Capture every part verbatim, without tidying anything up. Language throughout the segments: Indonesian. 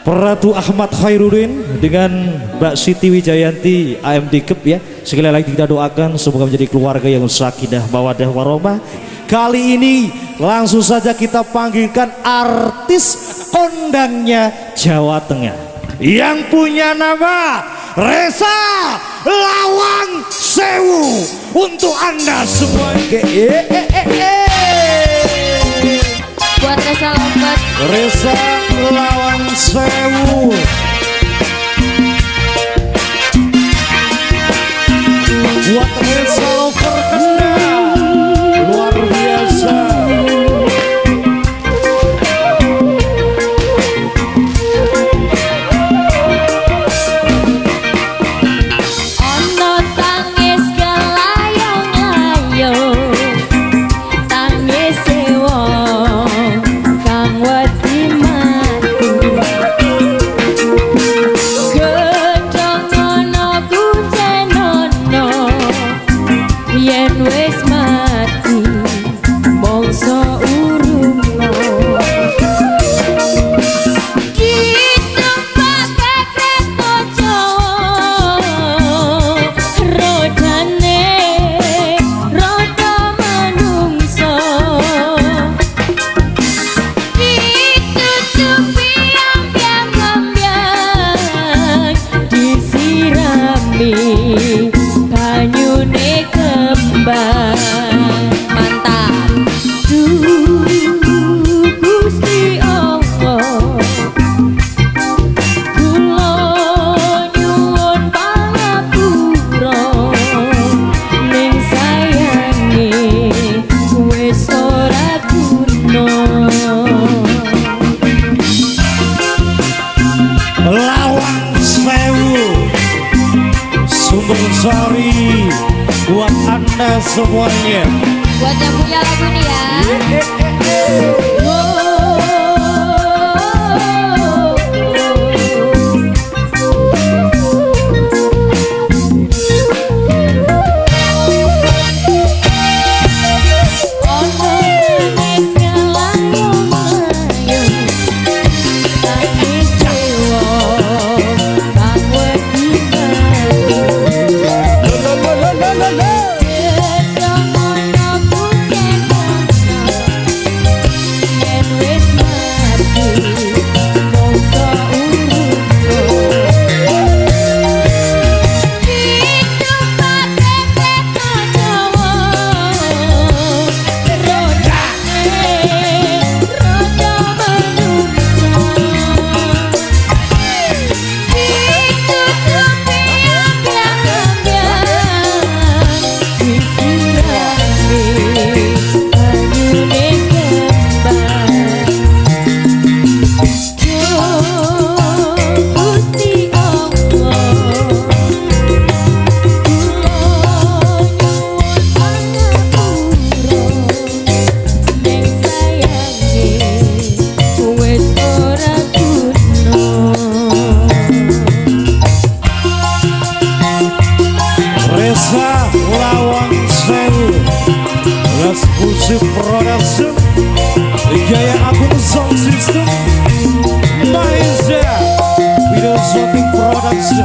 Ratu Ahmad Khairuddin dengan Mbak Siti Wijayanti A M D Cup ya. Sekali lagi kita doakan semoga menjadi keluarga yang sakinah mawaddah warahmah. Kali ini langsung saja kita panggilkan artis kondangnya Jawa Tengah yang punya nama Resa Lawang Sewu untuk Anda semua. Eh, eh, eh, eh. Buat Resa Lombat, Resa Lawang Sewu. Buat Resa Lover luar biasa. ono tangis kelayong-layong, tangis wong kang wedi mati. Gedhong ono kucenono yen wis mati mongso urungno. Kita pakai kereta Jawa, rodane roda manungso. Ditutupi ambyang-ambyang, disirami banyune kembang. Mantap. Duh Gusti Allah, kula nyuwun pangapura ning sayange wis ora guna. Lawang Sewu Sumber Sari buat Anda semuanya. Buat yang punya lagu nih ya. Resa Lawang Sewu Exclusive Production Jaya Agung Sound System Malaysia Video Shooting Production.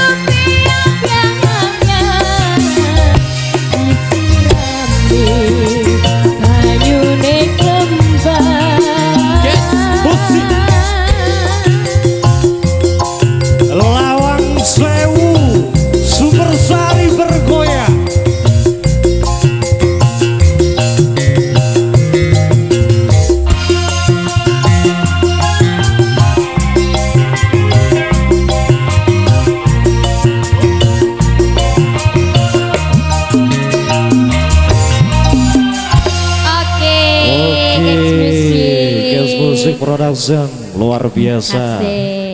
Disirami Production luar biasa. Asik.